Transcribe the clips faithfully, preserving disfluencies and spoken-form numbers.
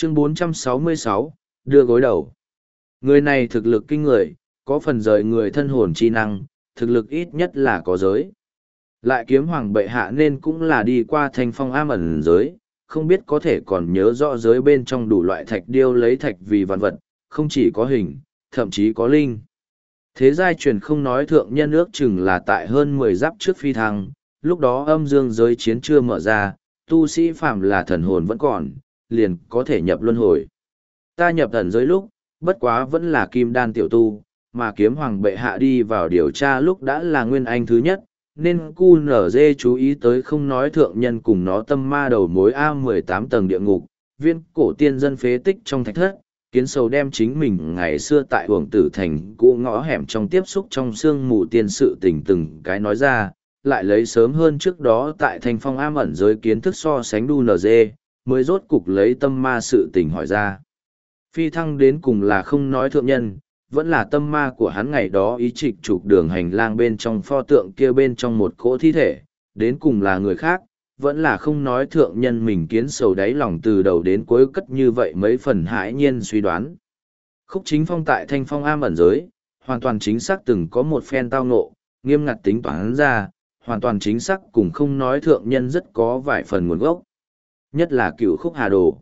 Chương bốn trăm sáu mươi sáu, đưa gối đầu. Người này thực lực kinh người, có phần rời người thân hồn chi năng, thực lực ít nhất là có giới. Lại kiếm hoàng bệ hạ nên cũng là đi qua thanh phong am ẩn giới, không biết có thể còn nhớ rõ giới bên trong đủ loại thạch điêu lấy thạch vì vạn vật, không chỉ có hình, thậm chí có linh. Thế giai truyền không nói thượng nhân ước chừng là tại hơn mười giáp trước phi thăng, lúc đó âm dương giới chiến chưa mở ra, tu sĩ phạm là thần hồn vẫn còn, liền có thể nhập luân hồi. Ta nhập ẩn giới lúc, bất quá vẫn là kim đan tiểu tu, mà kiếm hoàng bệ hạ đi vào điều tra lúc đã là nguyên anh thứ nhất, nên cu nở dê chú ý tới không nói thượng nhân cùng nó tâm ma đầu mối a mười tám tầng địa ngục, viên cổ tiên dân phế tích trong thạch thất, kiến sầu đem chính mình ngày xưa tại Uổng Tử Thành cũ ngõ hẻm trong tiếp xúc trong sương mù tiên sự tình từng cái nói ra, lại lấy sớm hơn trước đó tại thành phong am ẩn giới kiến thức so sánh đu nở dê, mới rốt cục lấy tâm ma sự tình hỏi ra. Phi thăng đến cùng là không nói thượng nhân, vẫn là tâm ma của hắn ngày đó ý trịch trục đường hành lang bên trong pho tượng kia bên trong một cỗ thi thể, đến cùng là người khác, vẫn là không nói thượng nhân mình kiến sầu đáy lòng từ đầu đến cuối cất như vậy mấy phần hãi nhiên suy đoán. Khúc Chính Phong tại thanh phong am ẩn giới, hoàn toàn chính xác từng có một phen tao ngộ, nghiêm ngặt tính toán ra, hoàn toàn chính xác cùng không nói thượng nhân rất có vài phần nguồn gốc. Nhất là cựu khúc hà đồ.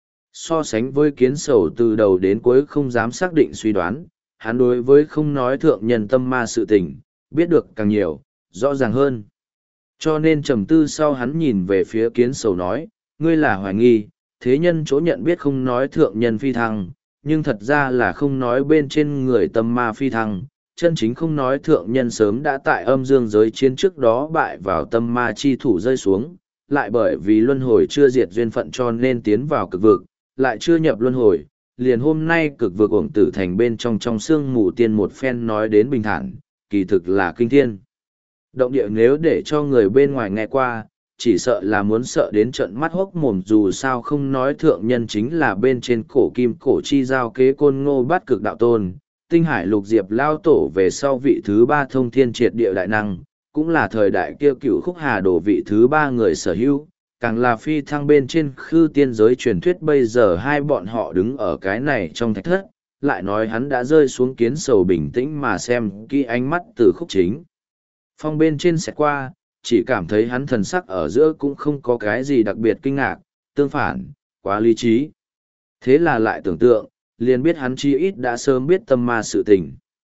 So sánh với kiến sầu từ đầu đến cuối không dám xác định suy đoán, hắn đối với không nói thượng nhân tâm ma sự tình, biết được càng nhiều, rõ ràng hơn. Cho nên trầm tư sau hắn nhìn về phía kiến sầu nói, ngươi là hoài nghi, thế nhân chỗ nhận biết không nói thượng nhân phi thăng, nhưng thật ra là không nói bên trên người tâm ma phi thăng, chân chính không nói thượng nhân sớm đã tại âm dương giới chiến trước đó bại vào tâm ma chi thủ rơi xuống, lại bởi vì luân hồi chưa diệt duyên phận cho nên tiến vào cực vực, lại chưa nhập luân hồi, liền hôm nay cực vực Uổng Tử Thành bên trong trong sương mù tiên một phen nói đến bình thản, kỳ thực là kinh thiên. Động địa nếu để cho người bên ngoài nghe qua, chỉ sợ là muốn sợ đến trận mắt hốc mồm dù sao không nói thượng nhân chính là bên trên cổ kim cổ chi giao kế côn ngô bát cực đạo tôn, tinh hải lục diệp lao tổ về sau vị thứ ba thông thiên triệt địa đại năng, cũng là thời đại kia cựu khúc hà đổ vị thứ ba người sở hữu, càng là phi thăng bên trên khư tiên giới truyền thuyết bây giờ hai bọn họ đứng ở cái này trong thạch thất, lại nói hắn đã rơi xuống kiến sầu bình tĩnh mà xem kỹ ánh mắt từ Khúc Chính Phong bên trên sẽ qua, chỉ cảm thấy hắn thần sắc ở giữa cũng không có cái gì đặc biệt kinh ngạc, tương phản, quá lý trí. Thế là lại tưởng tượng, liền biết hắn chi ít đã sớm biết tâm ma sự tình.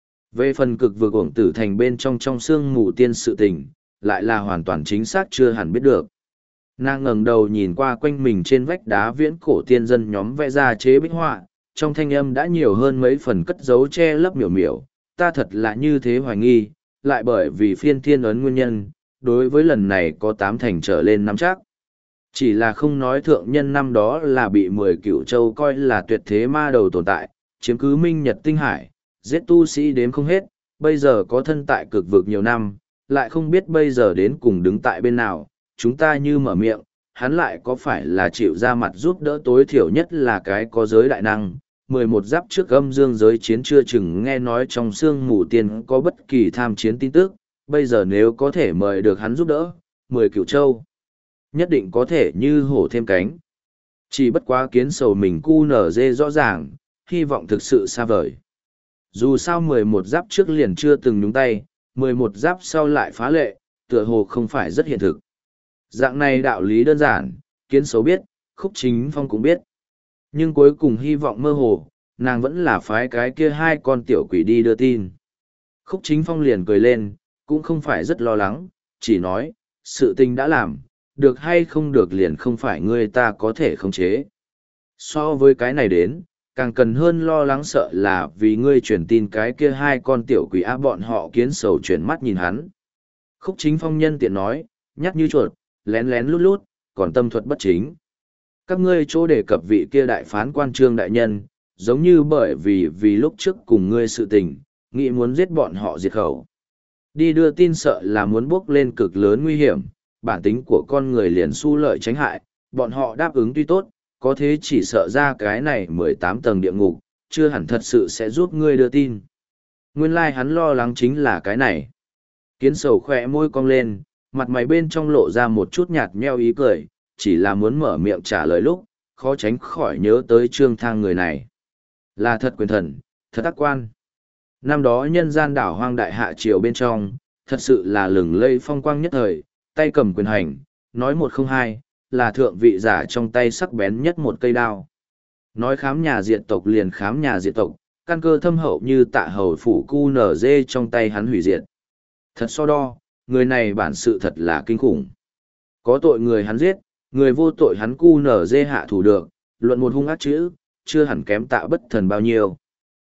Về phần cực vừa Uổng Tử Thành bên trong trong xương mù tiên sự tình, lại là hoàn toàn chính xác chưa hẳn biết được. Nàng ngẩng đầu nhìn qua quanh mình trên vách đá viễn cổ tiên dân nhóm vẽ ra chế bích họa, trong thanh âm đã nhiều hơn mấy phần cất giấu che lấp miểu miểu, ta thật là như thế hoài nghi, lại bởi vì phiên thiên ấn nguyên nhân, đối với lần này có tám thành trở lên nắm chắc. Chỉ là không nói thượng nhân năm đó là bị mười cựu châu coi là tuyệt thế ma đầu tồn tại, chiếm cứ minh nhật tinh hải, giết tu sĩ đếm không hết, bây giờ có thân tại cực vực nhiều năm, lại không biết bây giờ đến cùng đứng tại bên nào, chúng ta như mở miệng, hắn lại có phải là chịu ra mặt giúp đỡ tối thiểu nhất là cái có giới đại năng. Mười một giáp trước âm dương giới chiến chưa chừng nghe nói trong xương mù tiên có bất kỳ tham chiến tin tức, bây giờ nếu có thể mời được hắn giúp đỡ, mười cửu châu, nhất định có thể như hổ thêm cánh. Chỉ bất quá kiến sầu mình cu nở dê rõ ràng, hy vọng thực sự xa vời. Dù sao mười một giáp trước liền chưa từng nhúng tay, mười một giáp sau lại phá lệ, tựa hồ không phải rất hiện thực. Dạng này đạo lý đơn giản, kiến sầu biết, Khúc Chính Phong cũng biết. Nhưng cuối cùng hy vọng mơ hồ, nàng vẫn là phái cái kia hai con tiểu quỷ đi đưa tin. Khúc Chính Phong liền cười lên, cũng không phải rất lo lắng, chỉ nói, sự tình đã làm, được hay không được liền không phải ngươi ta có thể khống chế. So với cái này đến, càng cần hơn lo lắng sợ là vì ngươi truyền tin cái kia hai con tiểu quỷ á bọn họ kiến sầu chuyển mắt nhìn hắn. Khúc Chính Phong nhân tiện nói, nhắc như chuột, lén lén lút lút, còn tâm thuật bất chính. Các ngươi chỗ đề cập vị kia đại phán quan trương đại nhân, giống như bởi vì vì lúc trước cùng ngươi sự tình, nghĩ muốn giết bọn họ diệt khẩu. Đi đưa tin sợ là muốn bước lên cực lớn nguy hiểm, bản tính của con người liền su lợi tránh hại, bọn họ đáp ứng tuy tốt, có thế chỉ sợ ra cái này mười tám tầng địa ngục, chưa hẳn thật sự sẽ giúp ngươi đưa tin. Nguyên lai like hắn lo lắng chính là cái này. Kiến sầu khỏe môi cong lên, mặt mày bên trong lộ ra một chút nhạt nheo ý cười, chỉ là muốn mở miệng trả lời lúc, khó tránh khỏi nhớ tới Trương Thang người này. Là thật quyền thần, thật ác quan. Năm đó nhân gian đảo hoang đại hạ triều bên trong, thật sự là lừng lây phong quang nhất thời, tay cầm quyền hành, nói một không hai, là thượng vị giả trong tay sắc bén nhất một cây đao. Nói khám nhà diệt tộc liền khám nhà diệt tộc, căn cơ thâm hậu như tạ hầu phủ cu nở dê trong tay hắn hủy diệt. Thật so đo, người này bản sự thật là kinh khủng. Có tội người hắn giết, người vô tội hắn cu nở dê hạ thủ được, luận một hung ác chữ, chưa hẳn kém tạ bất thần bao nhiêu.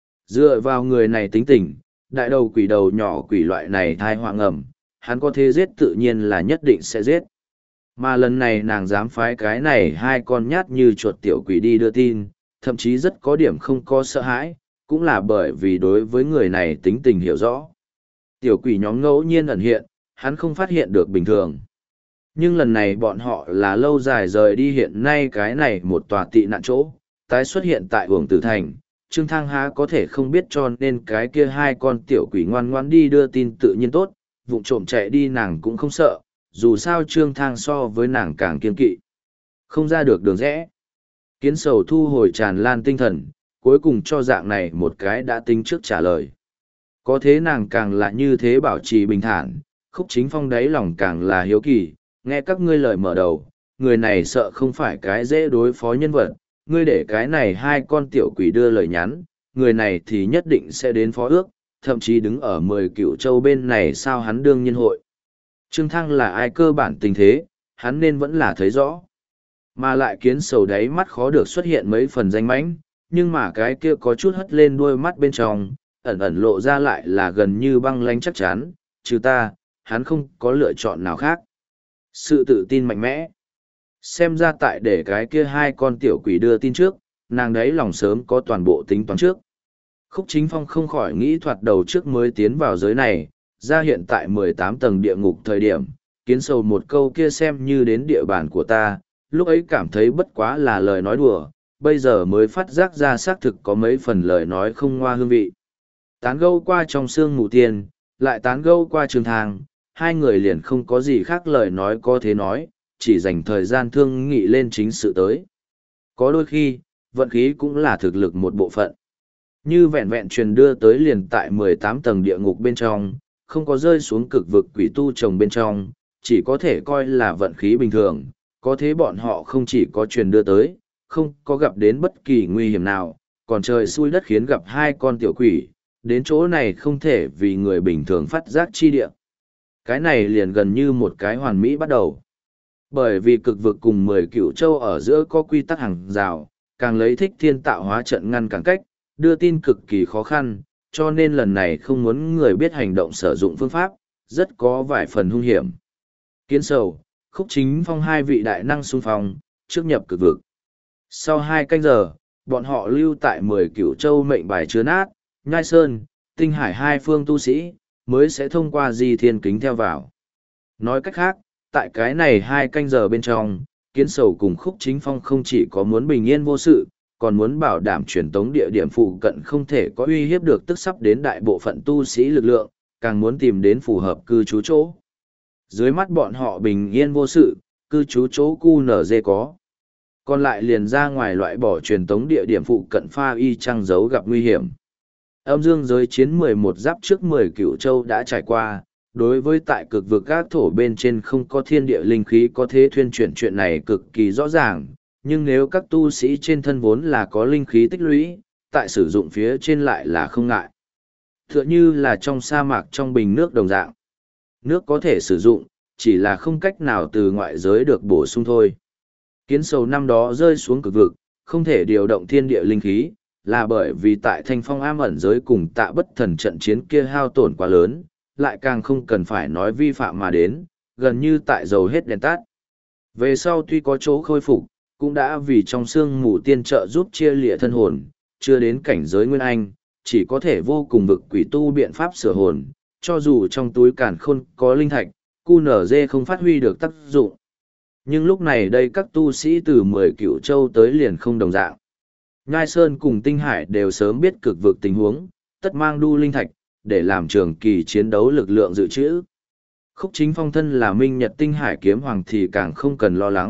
Dựa vào người này tính tình, đại đầu quỷ đầu nhỏ quỷ loại này thai họa ngầm, hắn có thể giết tự nhiên là nhất định sẽ giết. Mà lần này nàng dám phái cái này hai con nhát như chuột tiểu quỷ đi đưa tin, thậm chí rất có điểm không có sợ hãi, cũng là bởi vì đối với người này tính tình hiểu rõ. Tiểu quỷ nhóm ngẫu nhiên ẩn hiện, hắn không phát hiện được bình thường. Nhưng lần này bọn họ là lâu dài rời đi hiện nay cái này một tòa tị nạn chỗ, tái xuất hiện tại Uổng Tử Thành. Trương Thang há có thể không biết cho nên cái kia hai con tiểu quỷ ngoan ngoan đi đưa tin tự nhiên tốt, vụng trộm chạy đi nàng cũng không sợ, dù sao Trương Thang so với nàng càng kiên kỵ. Không ra được đường rẽ. Kiến sầu thu hồi tràn lan tinh thần, cuối cùng cho dạng này một cái đã tính trước trả lời. Có thế nàng càng là như thế bảo trì bình thản, Khúc Chính Phong đáy lòng càng là hiếu kỳ, nghe các ngươi lời mở đầu, người này sợ không phải cái dễ đối phó nhân vật, ngươi để cái này hai con tiểu quỷ đưa lời nhắn, người này thì nhất định sẽ đến phó ước, thậm chí đứng ở mười cựu châu bên này sao hắn đương nhiên hội. Trương Thăng là ai cơ bản tình thế, hắn nên vẫn là thấy rõ. Mà lại kiến sầu đáy mắt khó được xuất hiện mấy phần danh mãnh, nhưng mà cái kia có chút hất lên đuôi mắt bên trong, ẩn ẩn lộ ra lại là gần như băng lánh chắc chắn, trừ ta, hắn không có lựa chọn nào khác. Sự tự tin mạnh mẽ. Xem ra tại để cái kia hai con tiểu quỷ đưa tin trước, nàng đấy lòng sớm có toàn bộ tính toán trước. Khúc Chính Phong không khỏi nghĩ thoạt đầu trước mới tiến vào giới này, ra hiện tại mười tám tầng địa ngục thời điểm, kiến sầu một câu kia xem như đến địa bàn của ta, lúc ấy cảm thấy bất quá là lời nói đùa, bây giờ mới phát giác ra xác thực có mấy phần lời nói không ngoa hương vị. Tán gẫu qua trong xương mù tiền, lại tán gẫu qua Trường Thang, hai người liền không có gì khác lời nói có thế nói, chỉ dành thời gian thương nghị lên chính sự tới. Có đôi khi, vận khí cũng là thực lực một bộ phận. Như vẹn vẹn truyền đưa tới liền tại mười tám tầng địa ngục bên trong, không có rơi xuống cực vực quỷ tu trồng bên trong, chỉ có thể coi là vận khí bình thường, có thế bọn họ không chỉ có truyền đưa tới, không có gặp đến bất kỳ nguy hiểm nào, còn trời xui đất khiến gặp hai con tiểu quỷ, đến chỗ này không thể vì người bình thường phát giác chi địa. Cái này liền gần như một cái hoàn mỹ bắt đầu. Bởi vì cực vực cùng mười cựu châu ở giữa có quy tắc hàng rào, càng lấy thích thiên tạo hóa trận ngăn cản cách, đưa tin cực kỳ khó khăn, cho nên lần này không muốn người biết hành động sử dụng phương pháp, rất có vài phần hung hiểm. Kiến sầu, Khúc Chính Phong hai vị đại năng xung phong, trước nhập cực vực. Sau hai canh giờ, bọn họ lưu tại mười cửu châu mệnh bài chứa nát, Nhai Sơn, Tinh Hải hai phương tu sĩ, mới sẽ thông qua di thiên kính theo vào. Nói cách khác, tại cái này hai canh giờ bên trong, Kiến sầu cùng Khúc Chính Phong không chỉ có muốn bình yên vô sự, còn muốn bảo đảm truyền tống địa điểm phụ cận không thể có uy hiếp được tức sắp đến đại bộ phận tu sĩ lực lượng, càng muốn tìm đến phù hợp cư trú chỗ. Dưới mắt bọn họ bình yên vô sự, cư trú chỗ cu nở dê có. Còn lại liền ra ngoài loại bỏ truyền tống địa điểm phụ cận pha y trăng dấu gặp nguy hiểm. Âm dương giới chiến mười một giáp trước mười cửu châu đã trải qua, đối với tại cực vực các thổ bên trên không có thiên địa linh khí có thế thuyên chuyển chuyện này cực kỳ rõ ràng, nhưng nếu các tu sĩ trên thân vốn là có linh khí tích lũy, tại sử dụng phía trên lại là không ngại. Tựa như là trong sa mạc trong bình nước đồng dạng. Nước có thể sử dụng, chỉ là không cách nào từ ngoại giới được bổ sung thôi. Kiến sầu năm đó rơi xuống cực vực, không thể điều động thiên địa linh khí, là bởi vì tại thanh phong am ẩn giới cùng tạ bất thần trận chiến kia hao tổn quá lớn, lại càng không cần phải nói vi phạm mà đến, gần như tại dầu hết đèn tắt. Về sau tuy có chỗ khôi phục, cũng đã vì trong xương mù tiên trợ giúp chia lịa thân hồn, chưa đến cảnh giới nguyên anh, chỉ có thể vô cùng vực quỷ tu biện pháp sửa hồn, cho dù trong túi càn khôn có linh thạch, cu nở dê không phát huy được tác dụng. Nhưng lúc này đây các tu sĩ từ mười cựu châu tới liền không đồng dạng. Nhai Sơn cùng Tinh Hải đều sớm biết cực vực tình huống, tất mang đu linh thạch, để làm trường kỳ chiến đấu lực lượng dự trữ. Khúc Chính Phong thân là Minh Nhật Tinh Hải kiếm hoàng thì càng không cần lo lắng,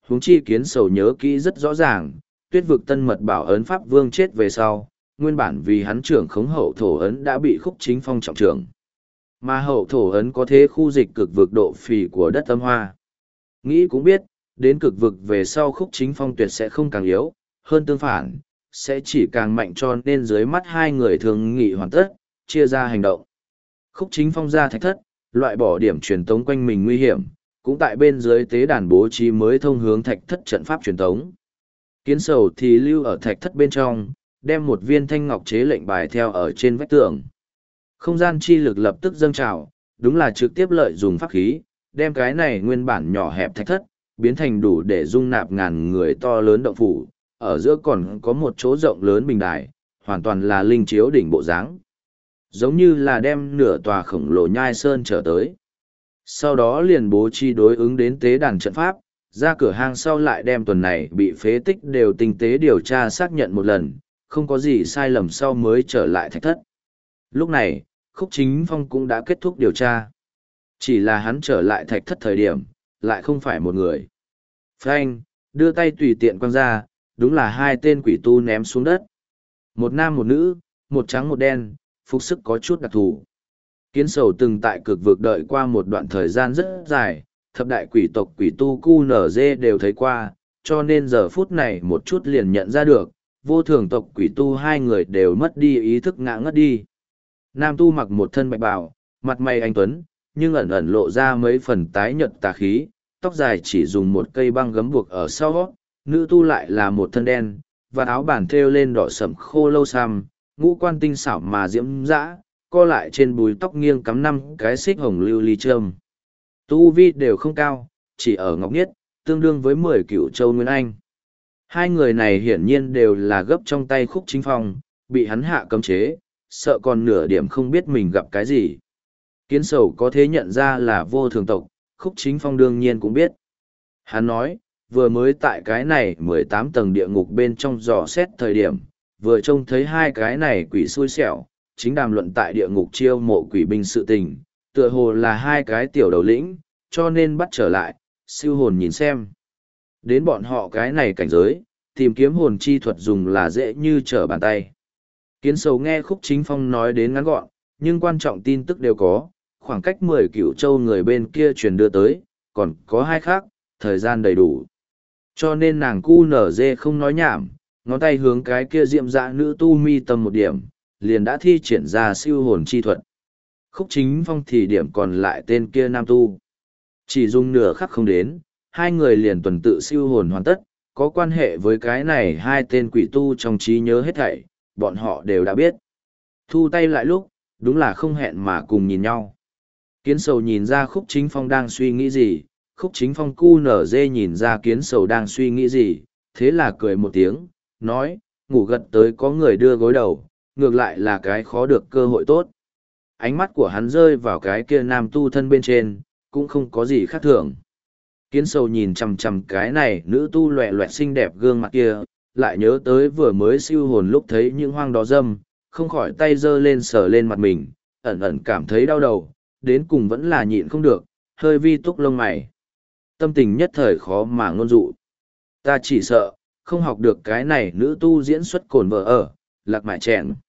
huống chi kiến sầu nhớ kỹ rất rõ ràng, tuyết vực tân mật bảo ấn Pháp Vương chết về sau, nguyên bản vì hắn trưởng khống hậu thổ ấn đã bị Khúc Chính Phong trọng trưởng. Mà hậu thổ ấn có thế khu dịch cực vực độ phì của đất âm hoa. Nghĩ cũng biết, đến cực vực về sau Khúc Chính Phong tuyệt sẽ không càng yếu, hơn tương phản, sẽ chỉ càng mạnh, cho nên dưới mắt hai người thường nghị hoàn tất, chia ra hành động. Khúc Chính Phong ra thạch thất, loại bỏ điểm truyền tống quanh mình nguy hiểm, cũng tại bên dưới tế đàn bố trí mới thông hướng thạch thất trận pháp truyền tống. Kiến sầu thì lưu ở thạch thất bên trong, đem một viên thanh ngọc chế lệnh bài theo ở trên vách tường. Không gian chi lực lập tức dâng trào, đúng là trực tiếp lợi dùng pháp khí, đem cái này nguyên bản nhỏ hẹp thạch thất, biến thành đủ để dung nạp ngàn người to lớn động phủ, ở giữa còn có một chỗ rộng lớn bình đài, hoàn toàn là linh chiếu đỉnh bộ dáng. Giống như là đem nửa tòa khổng lồ nhai sơn trở tới. Sau đó liền bố trí đối ứng đến tế đàn trận pháp, ra cửa hang sau lại đem tuần này bị phế tích đều tinh tế điều tra xác nhận một lần, không có gì sai lầm sau mới trở lại thạch thất. Lúc này, Khúc Chính Phong cũng đã kết thúc điều tra. Chỉ là hắn trở lại thạch thất thời điểm, lại không phải một người. Frank, đưa tay tùy tiện quăng ra, đúng là hai tên quỷ tu ném xuống đất. Một nam một nữ, một trắng một đen, phục sức có chút đặc thù. Kiến sầu từng tại cực vực đợi qua một đoạn thời gian rất dài, thập đại quỷ tộc quỷ tu cu nở dê đều thấy qua, cho nên giờ phút này một chút liền nhận ra được, vô thường tộc quỷ tu hai người đều mất đi ý thức ngã ngất đi. Nam tu mặc một thân bạch bào, mặt mày anh tuấn, nhưng ẩn ẩn lộ ra mấy phần tái nhợt tà khí, tóc dài chỉ dùng một cây băng gấm buộc ở sau. Nữ tu lại là một thân đen, và áo bản thêu lên đỏ sẫm khô lâu xăm, ngũ quan tinh xảo mà diễm dã, co lại trên búi tóc nghiêng cắm năm cái xích hồng lưu ly trâm. Tu vi đều không cao, chỉ ở ngọc niết, tương đương với mười cựu châu Nguyên Anh. Hai người này hiển nhiên đều là gấp trong tay Khúc Chính Phong, bị hắn hạ cấm chế, sợ còn nửa điểm không biết mình gặp cái gì. Kiến sầu có thế nhận ra là vô thường tộc, Khúc Chính Phong đương nhiên cũng biết. Hắn nói, vừa mới tại cái này mười tám tầng địa ngục bên trong dò xét thời điểm, vừa trông thấy hai cái này quỷ xui xẻo, chính đàm luận tại địa ngục chiêu mộ quỷ binh sự tình, tựa hồ là hai cái tiểu đầu lĩnh, cho nên bắt trở lại, siêu hồn nhìn xem. Đến bọn họ cái này cảnh giới, tìm kiếm hồn chi thuật dùng là dễ như trở bàn tay. Kiến sầu nghe Khúc Chính Phong nói đến ngắn gọn, nhưng quan trọng tin tức đều có, khoảng cách mười cửu châu người bên kia truyền đưa tới, còn có hai khác, thời gian đầy đủ. Cho nên nàng cu nở dê không nói nhảm, ngón tay hướng cái kia diệm dạ nữ tu mi tâm một điểm, liền đã thi triển ra siêu hồn chi thuật. Khúc Chính Phong thì điểm còn lại tên kia nam tu. Chỉ dùng nửa khắc không đến, hai người liền tuần tự siêu hồn hoàn tất, có quan hệ với cái này hai tên quỷ tu trong trí nhớ hết thảy, bọn họ đều đã biết. Thu tay lại lúc, đúng là không hẹn mà cùng nhìn nhau. Kiến sầu nhìn ra Khúc Chính Phong đang suy nghĩ gì, Khúc Chính Phong cu nở dê nhìn ra Kiến sầu đang suy nghĩ gì, thế là cười một tiếng, nói, ngủ gật tới có người đưa gối đầu, ngược lại là cái khó được cơ hội tốt. Ánh mắt của hắn rơi vào cái kia nam tu thân bên trên, cũng không có gì khác thường. Kiến sầu nhìn chằm chằm cái này nữ tu loẹ loẹt xinh đẹp gương mặt kia, lại nhớ tới vừa mới siêu hồn lúc thấy những hoang đó dâm, không khỏi tay giơ lên sờ lên mặt mình, ẩn ẩn cảm thấy đau đầu, đến cùng vẫn là nhịn không được, hơi vi túc lông mày. Tâm tình nhất thời khó mà ngôn dụ. Ta chỉ sợ, không học được cái này nữ tu diễn xuất cồn vợ ở, lạc mại chèn.